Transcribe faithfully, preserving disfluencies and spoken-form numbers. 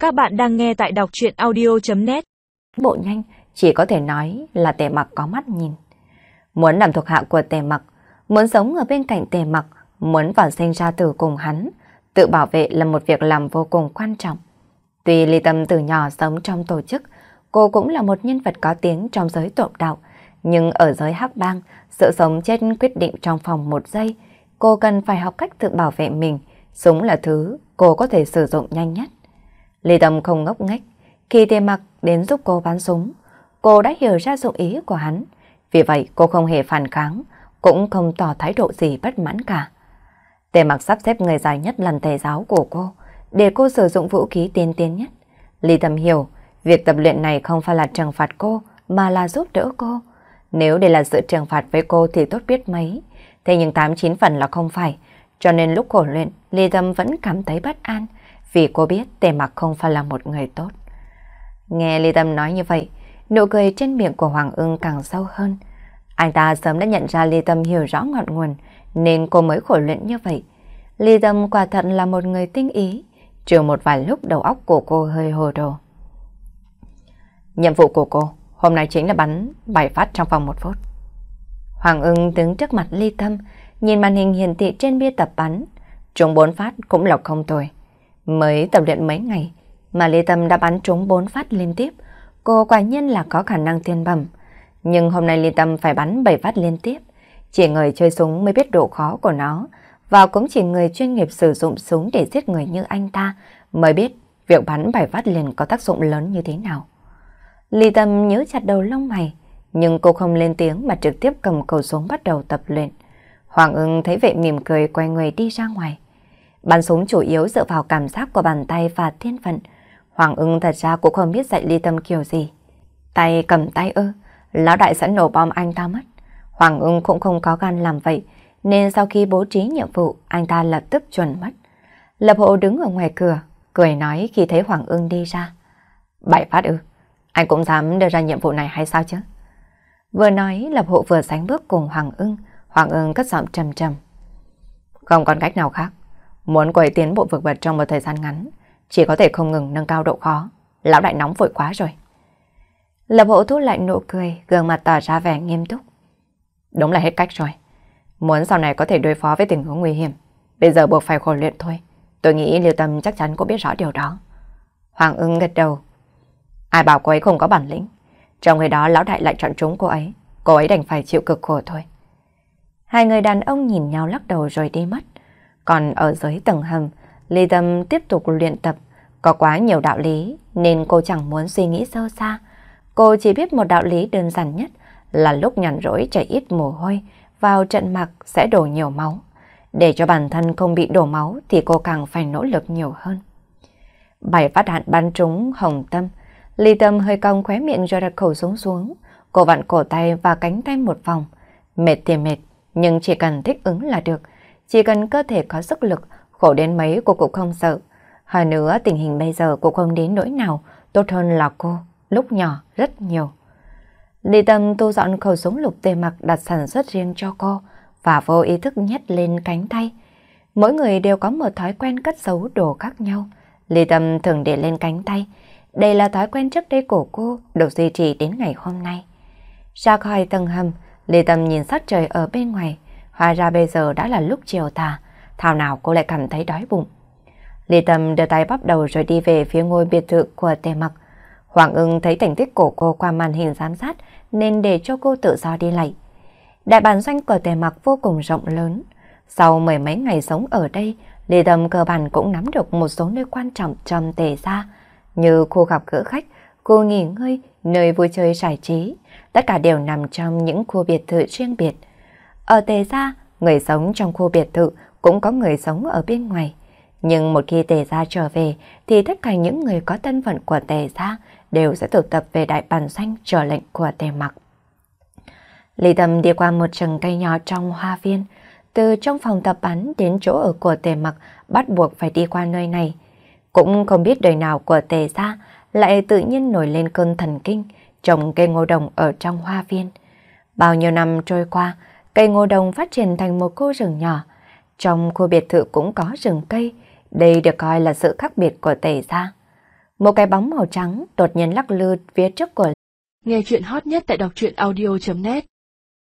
Các bạn đang nghe tại đọc truyện audio chấm net. Bộ nhanh, chỉ có thể nói là Tề Mặc có mắt nhìn. Muốn làm thuộc hạ của Tề Mặc, muốn sống ở bên cạnh Tề Mặc, muốn vào sinh ra tử cùng hắn, tự bảo vệ là một việc làm vô cùng quan trọng. Tuy Ly Tâm từ nhỏ sống trong tổ chức, cô cũng là một nhân vật có tiếng trong giới trộm đạo, nhưng ở giới hắc bang, sự sống chết quyết định trong vòng một giây. Cô cần phải học cách tự bảo vệ mình, súng là thứ cô có thể sử dụng nhanh nhất. Ly Tâm không ngốc nghếch, khi Tề Mặc đến giúp cô bắn súng, cô đã hiểu ra dụng ý của hắn. Vì vậy cô không hề phản kháng, cũng không tỏ thái độ gì bất mãn cả. Tề Mặc sắp xếp người dài nhất lần thầy giáo của cô, để cô sử dụng vũ khí tiên tiến nhất. Ly Tâm hiểu, việc tập luyện này không phải là trừng phạt cô, mà là giúp đỡ cô. Nếu đây là sự trừng phạt với cô thì tốt biết mấy, thế nhưng tám chín phần là không phải. Cho nên lúc khổ luyện, Ly Tâm vẫn cảm thấy bất an, vì cô biết Tề Mặc không phải là một người tốt. Nghe Ly Tâm nói như vậy, nụ cười trên miệng của Hoàng Ưng càng sâu hơn. Anh ta sớm đã nhận ra Ly Tâm hiểu rõ ngọn nguồn, nên cô mới khổ luyện như vậy. Ly Tâm quả thật là một người tinh ý, trừ một vài lúc đầu óc của cô hơi hồ đồ. Nhiệm vụ của cô hôm nay chính là bắn bảy phát trong vòng một phút. Hoàng Ưng đứng trước mặt Ly Tâm, nhìn màn hình hiển thị trên bia tập bắn, trúng bốn phát cũng là không tồi. Mới tập luyện mấy ngày mà Ly Tâm đã bắn trúng bốn phát liên tiếp, cô quả nhiên là có khả năng thiên bẩm. Nhưng hôm nay Ly Tâm phải bắn bảy phát liên tiếp, chỉ người chơi súng mới biết độ khó của nó, và cũng chỉ người chuyên nghiệp sử dụng súng để giết người như anh ta mới biết việc bắn bảy phát liền có tác dụng lớn như thế nào. Ly Tâm nhớ chặt đầu lông mày, nhưng cô không lên tiếng mà trực tiếp cầm khẩu súng bắt đầu tập luyện. Hoàng Ưng thấy vậy mỉm cười quay người đi ra ngoài. Bắn súng chủ yếu dựa vào cảm giác của bàn tay và thiên phận. Hoàng Ưng thật ra cũng không biết dạy Ly Tâm kiểu gì. Tay cầm tay ư, lão đại sẽ nổ bom anh ta mất. Hoàng Ưng cũng không có gan làm vậy, nên sau khi bố trí nhiệm vụ, anh ta lập tức chuẩn mất. Lập Hộ đứng ở ngoài cửa, cười nói khi thấy Hoàng Ưng đi ra. Bảy phát ư, anh cũng dám đưa ra nhiệm vụ này hay sao chứ? Vừa nói, Lập Hộ vừa sánh bước cùng Hoàng Ưng. Hoàng Ưng cất giọng trầm trầm. Không còn cách nào khác. Muốn cô ấy tiến bộ vượt bậc trong một thời gian ngắn, chỉ có thể không ngừng nâng cao độ khó. Lão đại nóng vội quá rồi. Lập Hộ thu lại nụ cười, gương mặt tỏ ra vẻ nghiêm túc. Đúng là hết cách rồi. Muốn sau này có thể đối phó với tình huống nguy hiểm, bây giờ buộc phải khổ luyện thôi. Tôi nghĩ Liêu Tâm chắc chắn cũng biết rõ điều đó. Hoàng Ưng gật đầu. Ai bảo cô ấy không có bản lĩnh, trong khi đó lão đại lại chọn chúng cô ấy, cô ấy đành phải chịu cực khổ thôi. Hai người đàn ông nhìn nhau lắc đầu rồi đi mất. Còn ở dưới tầng hầm, Ly Tâm tiếp tục luyện tập. Có quá nhiều đạo lý nên cô chẳng muốn suy nghĩ sâu xa. Cô chỉ biết một đạo lý đơn giản nhất là lúc nhàn rỗi chảy ít mồ hôi, vào trận mạc sẽ đổ nhiều máu. Để cho bản thân không bị đổ máu thì cô càng phải nỗ lực nhiều hơn. Bảy phát đạn bắn trúng Hồng Tâm. Ly Tâm hơi cong khóe miệng rồi đặt khẩu súng xuống. Cô vặn cổ tay và cánh tay một vòng. Mệt thì mệt, nhưng chỉ cần thích ứng là được. Chỉ cần cơ thể có sức lực, khổ đến mấy cô cũng không sợ. Hơn nữa tình hình bây giờ cũng không đến nỗi nào tốt hơn là cô lúc nhỏ rất nhiều. Ly Tâm thu dọn khẩu súng lục Tề Mặc đặt sản xuất riêng cho cô và vô ý thức nhét lên cánh tay. Mỗi người đều có một thói quen cất giấu đồ khác nhau. Ly Tâm thường để lên cánh tay. Đây là thói quen trước đây của cô, được duy trì đến ngày hôm nay. Ra khỏi tầng hầm, Ly Tâm nhìn sát trời ở bên ngoài. Hóa ra bây giờ đã là lúc chiều tà, thảo nào cô lại cảm thấy đói bụng. Ly Tâm đưa tay bóp đầu rồi đi về phía ngôi biệt thự của Tề Mặc. Hoàng Ưng thấy thành tích của cô qua màn hình giám sát nên để cho cô tự do đi lại. Đại bản doanh của Tề Mặc vô cùng rộng lớn. Sau mười mấy ngày sống ở đây, Ly Tâm cơ bản cũng nắm được một số nơi quan trọng trong Tề gia, như khu gặp gỡ khách, khu nghỉ ngơi, nơi vui chơi giải trí, tất cả đều nằm trong những khu biệt thự riêng biệt. Ở Tề gia, người sống trong khu biệt thự cũng có người sống ở bên ngoài. Nhưng một khi Tề gia trở về thì tất cả những người có thân phận của Tề gia đều sẽ tụ tập về đại bản doanh chờ lệnh của Tề Mặc. Ly Tâm đi qua một rừng cây nhỏ trong hoa viên, từ trong phòng tập bắn đến chỗ ở của Tề Mặc bắt buộc phải đi qua nơi này. Cũng không biết đời nào của Tề gia lại tự nhiên nổi lên cơn thần kinh trồng cây ngô đồng ở trong hoa viên. Bao nhiêu năm trôi qua, cây ngô đồng phát triển thành một khu rừng nhỏ. Trong khu biệt thự cũng có rừng cây, đây được coi là sự khác biệt của Tề gia. Một cái bóng màu trắng đột nhiên lắc lư phía trước của. Nghe chuyện hot nhất tại đọc truyện audio chấm net